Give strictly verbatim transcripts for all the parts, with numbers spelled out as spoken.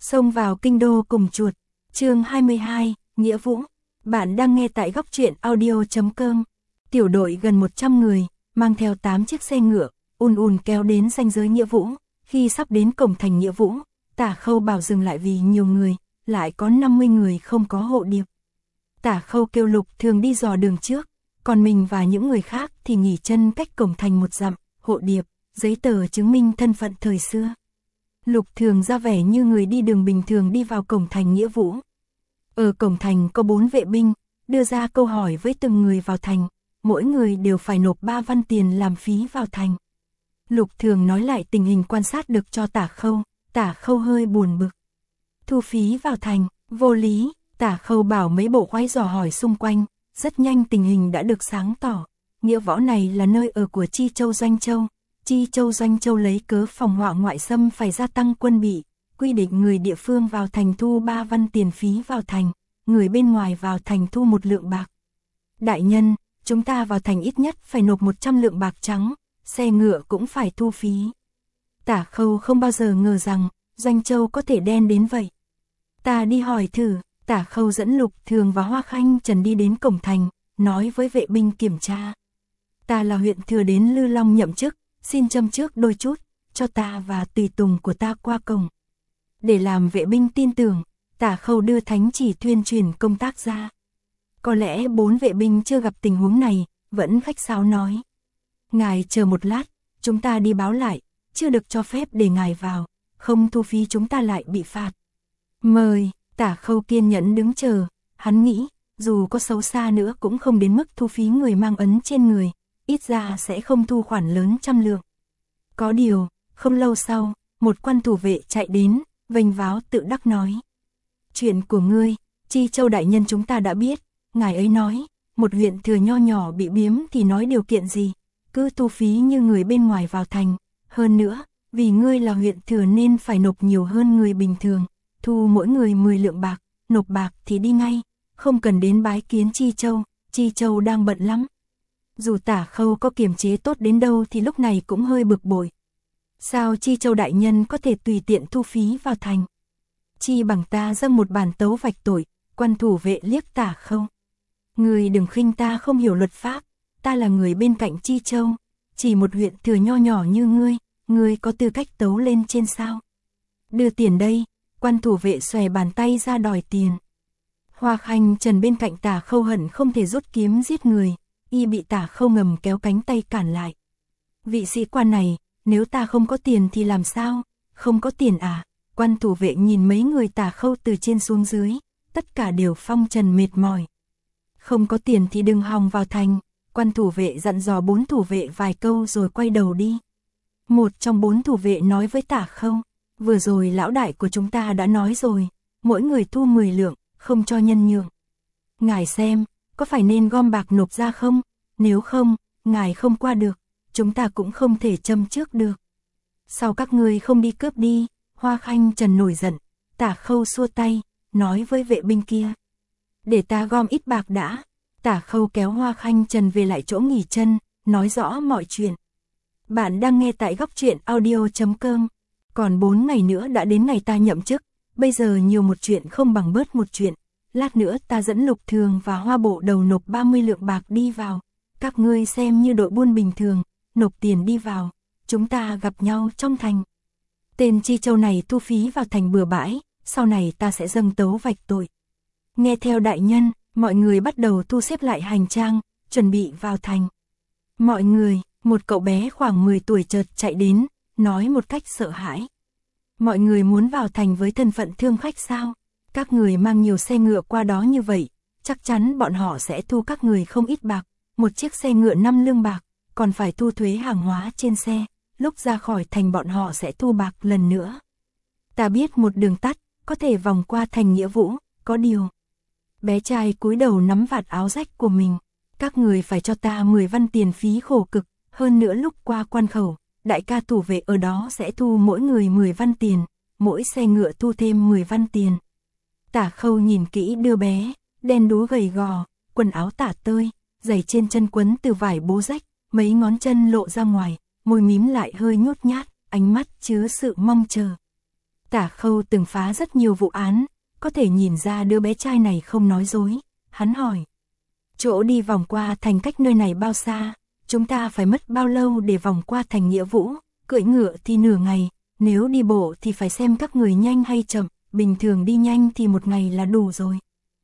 Xông vào kinh đô cùng chuột. Chương hai mươi hai, Nghĩa Vũ. Bạn đang nghe tại góc truyện audio chấm com. Tiểu đội gần một trăm người, mang theo tám chiếc xe ngựa, ùn ùn kéo đến ranh giới Nghĩa Vũ. Khi sắp đến cổng thành Nghĩa Vũ, Tả Khâu bảo dừng lại vì nhiều người, lại có năm mươi người không có hộ điệp. Tả Khâu kêu Lục Thường đi dò đường trước, còn mình và những người khác thì nghỉ chân cách cổng thành một dặm, hộ điệp, giấy tờ chứng minh thân phận thời xưa. Lục Thường ra vẻ như người đi đường bình thường đi vào cổng thành Nghĩa Vũ. Ở cổng thành có bốn vệ binh, đưa ra câu hỏi với từng người vào thành, mỗi người đều phải nộp ba văn tiền làm phí vào thành. Lục Thường nói lại tình hình quan sát được cho Tả Khâu, Tả Khâu hơi buồn bực. Thu phí vào thành, vô lý, Tả Khâu bảo mấy bộ khoái dò hỏi xung quanh, rất nhanh tình hình đã được sáng tỏ. Nghĩa Võ này là nơi ở của Chi Châu Doanh Châu. Chi Châu Doanh Châu lấy cớ phòng họa ngoại xâm phải gia tăng quân bị, quy định người địa phương vào thành thu ba văn tiền phí vào thành, người bên ngoài vào thành thu một lượng bạc. Đại nhân, chúng ta vào thành ít nhất phải nộp một trăm lượng bạc trắng, xe ngựa cũng phải thu phí. Tả Khâu không bao giờ ngờ rằng, Doanh Châu có thể đen đến vậy. Ta đi hỏi thử. Tả Khâu dẫn Lục Thường và Hoa Khanh Trần đi đến cổng thành, nói với vệ binh kiểm tra. Ta là huyện thừa đến Lư Long nhậm chức, xin châm trước đôi chút, cho ta và tùy tùng của ta qua cổng. Để làm vệ binh tin tưởng, Tả Khâu đưa thánh chỉ tuyên truyền công tác ra. Có lẽ bốn vệ binh chưa gặp tình huống này, vẫn khách sáo nói. Ngài chờ một lát, chúng ta đi báo lại, chưa được cho phép để ngài vào, không thu phí chúng ta lại bị phạt. Mời. Tả Khâu kiên nhẫn đứng chờ, hắn nghĩ, dù có xấu xa nữa cũng không đến mức thu phí người mang ấn trên người, ít ra sẽ không thu khoản lớn trăm lượng. Có điều, không lâu sau, một quan thủ vệ chạy đến, vênh váo tự đắc nói. Chuyện của ngươi, Chi Châu đại nhân chúng ta đã biết, ngài ấy nói, một huyện thừa nho nhỏ bị biếm thì nói điều kiện gì, cứ thu phí như người bên ngoài vào thành, hơn nữa, vì ngươi là huyện thừa nên phải nộp nhiều hơn người bình thường. Thu mỗi người mười lượng bạc, nộp bạc thì đi ngay, không cần đến bái kiến Chi Châu, Chi Châu đang bận lắm. Dù Tả Khâu có kiềm chế tốt đến đâu thì lúc này cũng hơi bực bội. Sao Chi Châu đại nhân có thể tùy tiện thu phí vào thành? Chi bằng ta dâng một bản tấu vạch tội, quan thủ vệ liếc Tả Khâu. Người đừng khinh ta không hiểu luật pháp, ta là người bên cạnh Chi Châu, chỉ một huyện thừa nho nhỏ như ngươi, ngươi có tư cách tấu lên trên sao? Đưa tiền đây. Quan thủ vệ xòe bàn tay ra đòi tiền. Hoa Khanh Trần bên cạnh Tả Khâu hận không thể rút kiếm giết người, y bị Tả Khâu ngầm kéo cánh tay cản lại. Vị sĩ quan này, nếu ta không có tiền thì làm sao? Không có tiền à? Quan thủ vệ nhìn mấy người Tả Khâu từ trên xuống dưới, tất cả đều phong trần mệt mỏi. Không có tiền thì đừng hòng vào thành, quan thủ vệ dặn dò bốn thủ vệ vài câu rồi quay đầu đi. Một trong bốn thủ vệ nói với Tả Khâu. Vừa rồi lão đại của chúng ta đã nói rồi, mỗi người thu mười lượng, không cho nhân nhượng. Ngài xem, có phải nên gom bạc nộp ra không? Nếu không, ngài không qua được, chúng ta cũng không thể châm trước được. Sao các ngươi không đi cướp đi? Hoa Khanh Trần nổi giận, Tả Khâu xua tay, nói với vệ binh kia. Để ta gom ít bạc đã. Tả Khâu kéo Hoa Khanh Trần về lại chỗ nghỉ chân, nói rõ mọi chuyện. Bạn đang nghe tại góc truyện audio chấm com. Còn bốn ngày nữa đã đến ngày ta nhậm chức, bây giờ nhiều một chuyện không bằng bớt một chuyện, lát nữa ta dẫn Lục Thường và Hoa Bộ Đầu nộp ba mươi lượng bạc đi vào, các ngươi xem như đội buôn bình thường, nộp tiền đi vào, chúng ta gặp nhau trong thành. Tên Chi Châu này thu phí vào thành bừa bãi, sau này ta sẽ dâng tấu vạch tội. Nghe theo đại nhân, mọi người bắt đầu thu xếp lại hành trang, chuẩn bị vào thành. Mọi người, một cậu bé khoảng mười tuổi chợt chạy đến, nói một cách sợ hãi. Mọi người muốn vào thành với thân phận thương khách sao? Các người mang nhiều xe ngựa qua đó như vậy, chắc chắn bọn họ sẽ thu các người không ít bạc, một chiếc xe ngựa năm lương bạc, còn phải thu thuế hàng hóa trên xe, lúc ra khỏi thành bọn họ sẽ thu bạc lần nữa. Ta biết một đường tắt, có thể vòng qua thành Nghĩa Vũ, có điều. Bé trai cúi đầu nắm vạt áo rách của mình, các người phải cho ta mười văn tiền phí khổ cực, hơn nữa lúc qua quan khẩu. Đại ca thủ vệ ở đó sẽ thu mỗi người mười văn tiền, mỗi xe ngựa thu thêm mười văn tiền. Tả Khâu nhìn kỹ đứa bé, đen đúa gầy gò, quần áo tả tơi, giày trên chân quấn từ vải bố rách, mấy ngón chân lộ ra ngoài, môi mím lại hơi nhút nhát, ánh mắt chứa sự mong chờ. Tả Khâu từng phá rất nhiều vụ án, có thể nhìn ra đứa bé trai này không nói dối. Hắn hỏi, chỗ đi vòng qua thành cách nơi này bao xa, chúng ta phải mất bao lâu để vòng qua thành Nghĩa Vũ, cưỡi ngựa thì nửa ngày, nếu đi bộ thì phải xem các người nhanh hay chậm, bình thường đi nhanh thì một ngày là đủ rồi.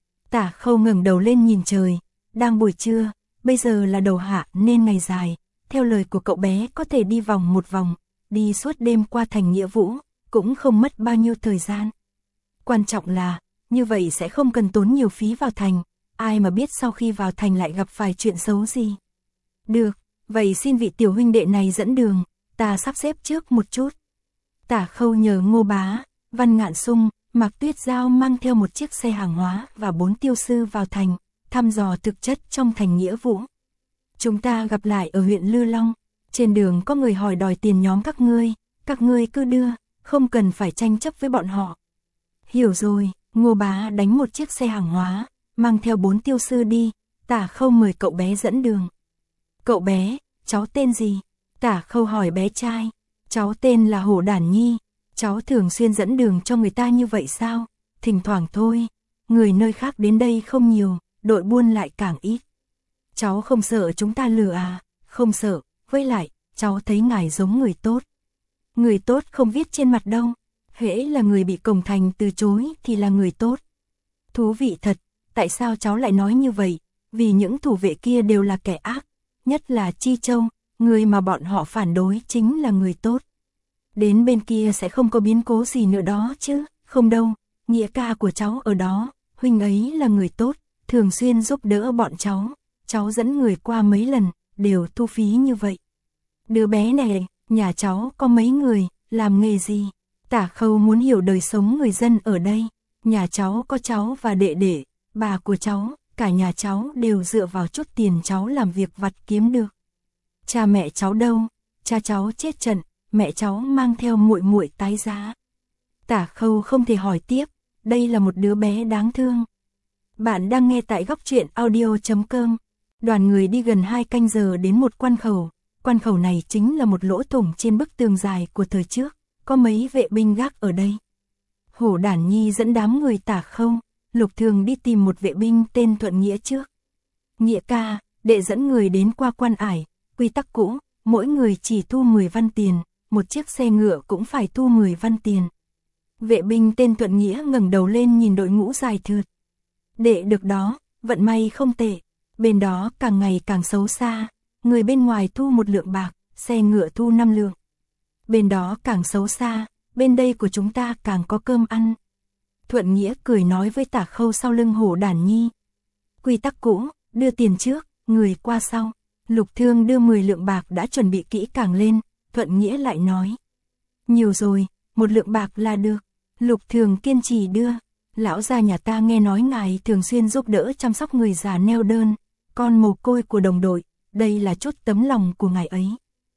Tả Khâu ngẩng đầu lên nhìn trời, đang buổi trưa, bây giờ là đầu hạ nên ngày dài, theo lời của cậu bé có thể đi vòng một vòng, đi suốt đêm qua thành Nghĩa Vũ, cũng không mất bao nhiêu thời gian. Quan trọng là, như vậy sẽ không cần tốn nhiều phí vào thành, ai mà biết sau khi vào thành lại gặp phải chuyện xấu gì. Được, vậy xin vị tiểu huynh đệ này dẫn đường, ta sắp xếp trước một chút. Tả Khâu nhờ Ngô Bá, Văn Ngạn Sung, Mạc Tuyết Giao mang theo một chiếc xe hàng hóa và bốn tiêu sư vào thành, thăm dò thực chất trong thành Nghĩa Vũ. Chúng ta gặp lại ở huyện Lư Long, trên đường có người hỏi đòi tiền nhóm các ngươi, các ngươi cứ đưa, không cần phải tranh chấp với bọn họ. Hiểu rồi, Ngô Bá đánh một chiếc xe hàng hóa, mang theo bốn tiêu sư đi, Tả Khâu mời cậu bé dẫn đường. Cậu bé, cháu tên gì? Tả Khâu hỏi bé trai. Cháu tên là Hổ Đản Nhi. Cháu thường xuyên dẫn đường cho người ta như vậy sao? Thỉnh thoảng thôi, người nơi khác đến đây không nhiều, đội buôn lại càng ít. Cháu không sợ chúng ta lừa à? Không sợ, với lại, cháu thấy ngài giống người tốt. Người tốt không viết trên mặt đâu, hễ là người bị cổng thành từ chối thì là người tốt. Thú vị thật, tại sao cháu lại nói như vậy? Vì những thủ vệ kia đều là kẻ ác, nhất là Chi Châu, người mà bọn họ phản đối chính là người tốt. Đến bên kia sẽ không có biến cố gì nữa đó chứ, không đâu, Nghĩa ca của cháu ở đó, huynh ấy là người tốt, thường xuyên giúp đỡ bọn cháu, cháu dẫn người qua mấy lần, đều thu phí như vậy. Đứa bé này, nhà cháu có mấy người, làm nghề gì? Tả Khâu muốn hiểu đời sống người dân ở đây, nhà cháu có cháu và đệ đệ, bà của cháu, cả nhà cháu đều dựa vào chút tiền cháu làm việc vặt kiếm được. Cha mẹ cháu đâu? Cha cháu chết trận, mẹ cháu mang theo muội muội tái giá. Tả Khâu không thể hỏi tiếp, đây là một đứa bé đáng thương. Bạn đang nghe tại góc truyện audio chấm com. Đoàn người đi gần hai canh giờ đến một quan khẩu, quan khẩu này chính là một lỗ thủng trên bức tường dài của thời trước, có mấy vệ binh gác ở đây. Hổ Đản Nhi dẫn đám người Tả Khâu, Lục Thường đi tìm một vệ binh tên Thuận Nghĩa trước. Nghĩa ca, đệ dẫn người đến qua quan ải, quy tắc cũ, mỗi người chỉ thu mười văn tiền, một chiếc xe ngựa cũng phải thu mười văn tiền. Vệ binh tên Thuận Nghĩa ngẩng đầu lên nhìn đội ngũ dài thượt. Đệ được đó, vận may không tệ, bên đó càng ngày càng xấu xa, người bên ngoài thu một lượng bạc, xe ngựa thu năm lượng. Bên đó càng xấu xa, bên đây của chúng ta càng có cơm ăn. Thuận Nghĩa cười nói với Tả Khâu sau lưng Hổ Đản Nhi. Quy tắc cũ, đưa tiền trước, người qua sau. Lục Thương đưa mười lượng bạc đã chuẩn bị kỹ càng lên, Thuận Nghĩa lại nói. Nhiều rồi, một lượng bạc là được. Lục Thường kiên trì đưa. Lão gia nhà ta nghe nói ngài thường xuyên giúp đỡ chăm sóc người già neo đơn, con mồ côi của đồng đội, đây là chút tấm lòng của ngài ấy.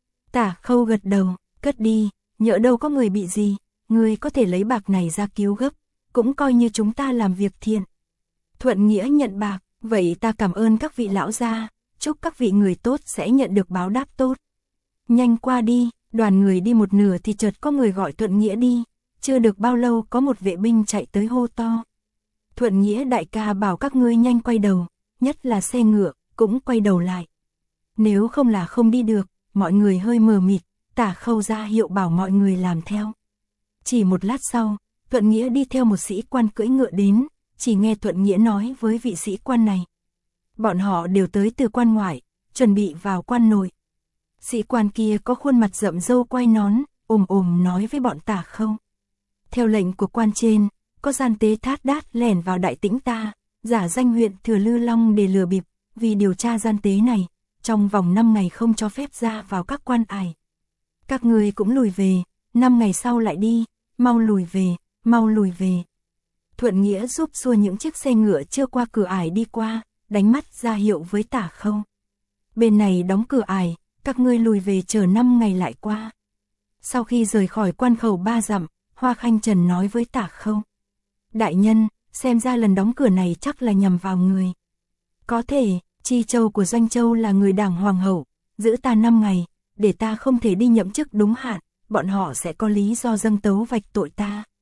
Tả Khâu gật đầu, cất đi, nhỡ đâu có người bị gì, người có thể lấy bạc này ra cứu gấp, cũng coi như chúng ta làm việc thiện. Thuận Nghĩa nhận bạc, vậy ta cảm ơn các vị lão gia, chúc các vị người tốt sẽ nhận được báo đáp tốt. Nhanh qua đi, đoàn người đi một nửa thì chợt có người gọi Thuận Nghĩa đi, chưa được bao lâu có một vệ binh chạy tới hô to. Thuận Nghĩa đại ca bảo các ngươi nhanh quay đầu, nhất là xe ngựa, cũng quay đầu lại. Nếu không là không đi được, mọi người hơi mờ mịt, Tả Khâu ra hiệu bảo mọi người làm theo. Chỉ một lát sau, Thuận Nghĩa đi theo một sĩ quan cưỡi ngựa đến, chỉ nghe Thuận Nghĩa nói với vị sĩ quan này. Bọn họ đều tới từ quan ngoại, chuẩn bị vào quan nội. Sĩ quan kia có khuôn mặt rậm râu quai nón, ồm ồm nói với bọn Tả Khâu. Theo lệnh của quan trên, có gian tế thát đát lẻn vào Đại Tĩnh ta, giả danh huyện Thừa Lư Long để lừa bịp, vì điều tra gian tế này, trong vòng năm ngày không cho phép ra vào các quan ải. Các người cũng lùi về, năm ngày sau lại đi, mau lùi về, mau lùi về. Thuận Nghĩa giúp xua những chiếc xe ngựa chưa qua cửa ải đi qua, đánh mắt ra hiệu với Tả Khâu. Bên này đóng cửa ải, các ngươi lùi về chờ năm ngày lại qua. Sau khi rời khỏi quan khẩu ba dặm, Hoa Khanh Trần nói với Tả Khâu. Đại nhân, xem ra lần đóng cửa này chắc là nhằm vào người. Có thể, Chi Châu của Doanh Châu là người đảng hoàng hậu, giữ ta năm ngày, để ta không thể đi nhậm chức đúng hạn, bọn họ sẽ có lý do dâng tấu vạch tội ta,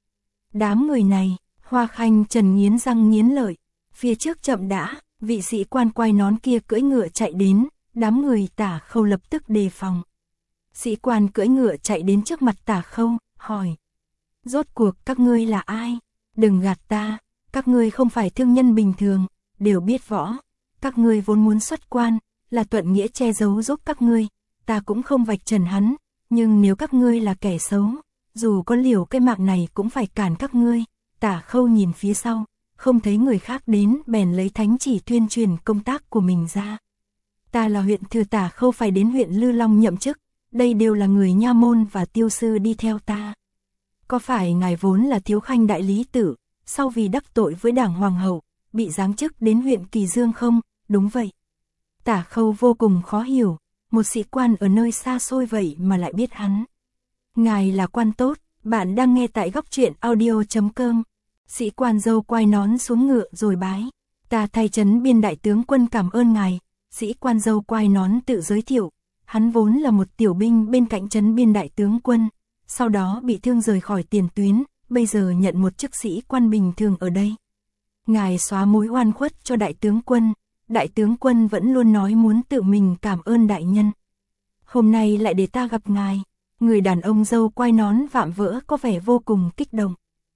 Đám người này, Hoa Khanh Trần nghiến răng nghiến lợi, phía trước chậm đã, vị sĩ quan quai nón kia cưỡi ngựa chạy đến, đám người Tả Khâu lập tức đề phòng. Sĩ quan cưỡi ngựa chạy đến trước mặt Tả Khâu, hỏi. Rốt cuộc các ngươi là ai? Đừng gạt ta, các ngươi không phải thương nhân bình thường, đều biết võ. Các ngươi vốn muốn xuất quan, là Tuận Nghĩa che giấu giúp các ngươi, ta cũng không vạch trần hắn, nhưng nếu các ngươi là kẻ xấu, dù có liều cái mạng này cũng phải cản các ngươi. Tả Khâu nhìn phía sau, không thấy người khác đến, bèn lấy thánh chỉ tuyên truyền công tác của mình ra. Ta là huyện thừa Tả Khâu, phải đến huyện Lư Long nhậm chức, đây đều là người nha môn và tiêu sư đi theo ta. Có phải ngài vốn là Thiếu Khanh đại lý tử, sau vì đắc tội với Đảng Hoàng hậu, bị giáng chức đến huyện Kỳ Dương không? Đúng vậy. Tả Khâu vô cùng khó hiểu, một sĩ quan ở nơi xa xôi vậy mà lại biết hắn. Ngài là quan tốt, bạn đang nghe tại góc truyện audio chấm com. Sĩ quan dâu quai nón xuống ngựa rồi bái. Ta thay Trấn Biên đại tướng quân cảm ơn ngài. Sĩ quan dâu quai nón tự giới thiệu, hắn vốn là một tiểu binh bên cạnh Trấn Biên đại tướng quân, sau đó bị thương rời khỏi tiền tuyến, bây giờ nhận một chức sĩ quan bình thường ở đây. Ngài xóa mối oan khuất cho đại tướng quân, đại tướng quân vẫn luôn nói muốn tự mình cảm ơn đại nhân. Hôm nay lại để ta gặp ngài. Người đàn ông dâu quai nón vạm vỡ có vẻ vô cùng kích động.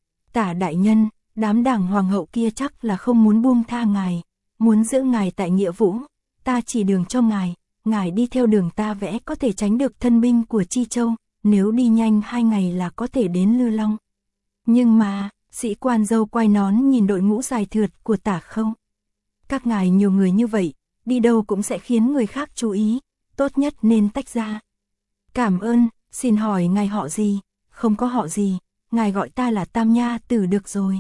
Tả đại nhân, đám Đảng Hoàng hậu kia chắc là không muốn buông tha ngài, muốn giữ ngài tại Nghĩa Vũ, ta chỉ đường cho ngài, ngài đi theo đường ta vẽ có thể tránh được thân binh của Chi Châu, nếu đi nhanh hai ngày là có thể đến Lư Long. Nhưng mà, sĩ quan dâu quai nón nhìn đội ngũ dài thượt của Tả Khâu. Các ngài nhiều người như vậy, đi đâu cũng sẽ khiến người khác chú ý, tốt nhất nên tách ra. Cảm ơn, xin hỏi ngài họ gì? Không có họ gì, ngài gọi ta là Tam Nha Tử được rồi.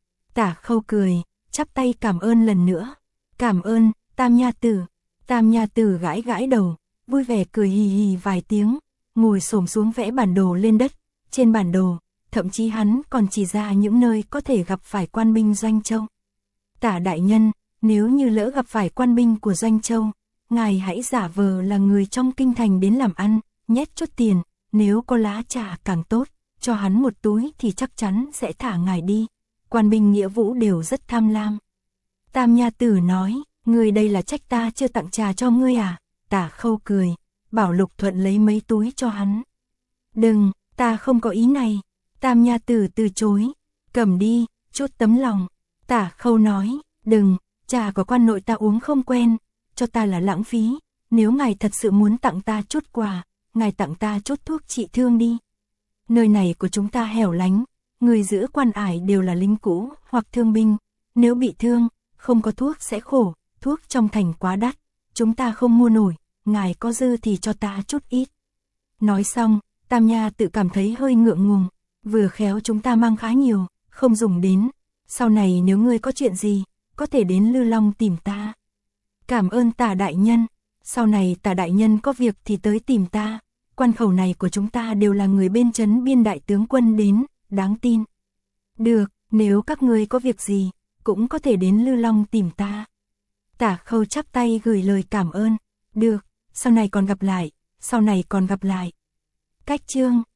Tả Khâu cười, chắp tay cảm ơn lần nữa. Cảm ơn, Tam Nha Tử. Tam Nha Tử gãi gãi đầu, vui vẻ cười hì hì vài tiếng, ngồi xổm xuống vẽ bản đồ lên đất. Trên bản đồ, thậm chí hắn còn chỉ ra những nơi có thể gặp phải quan binh Doanh Châu. Tả đại nhân, nếu như lỡ gặp phải quan binh của Doanh Châu, ngài hãy giả vờ là người trong kinh thành đến làm ăn, nhét chút tiền, nếu có lá trà càng tốt, cho hắn một túi thì chắc chắn sẽ thả ngài đi. Quan binh Nghĩa Vũ đều rất tham lam. Tam Nha Tử nói, ngươi đây là trách ta chưa tặng trà cho ngươi à? Tả Khâu cười, bảo Lục Thuận lấy mấy túi cho hắn. Đừng, ta không có ý này. Tam Nha Tử từ chối, cầm đi, chút tấm lòng. Tả Khâu nói, đừng, trà của quan nội ta uống không quen, cho ta là lãng phí, nếu ngài thật sự muốn tặng ta chút quà, ngài tặng ta chút thuốc trị thương đi. Nơi này của chúng ta hẻo lánh, người giữ quan ải đều là lính cũ hoặc thương binh, nếu bị thương, không có thuốc sẽ khổ, thuốc trong thành quá đắt, chúng ta không mua nổi, ngài có dư thì cho ta chút ít. Nói xong, Tam Nha tự cảm thấy hơi ngượng ngùng, vừa khéo chúng ta mang khá nhiều, không dùng đến, sau này nếu ngươi có chuyện gì, có thể đến Lư Long tìm ta. Cảm ơn Tả đại nhân, sau này Tả đại nhân có việc thì tới tìm ta, quan khẩu này của chúng ta đều là người bên Trấn Biên đại tướng quân đến, đáng tin. Được, nếu các ngươi có việc gì, cũng có thể đến Lư Long tìm ta. Tả Khâu chắp tay gửi lời cảm ơn, được, sau này còn gặp lại, sau này còn gặp lại. Cách chương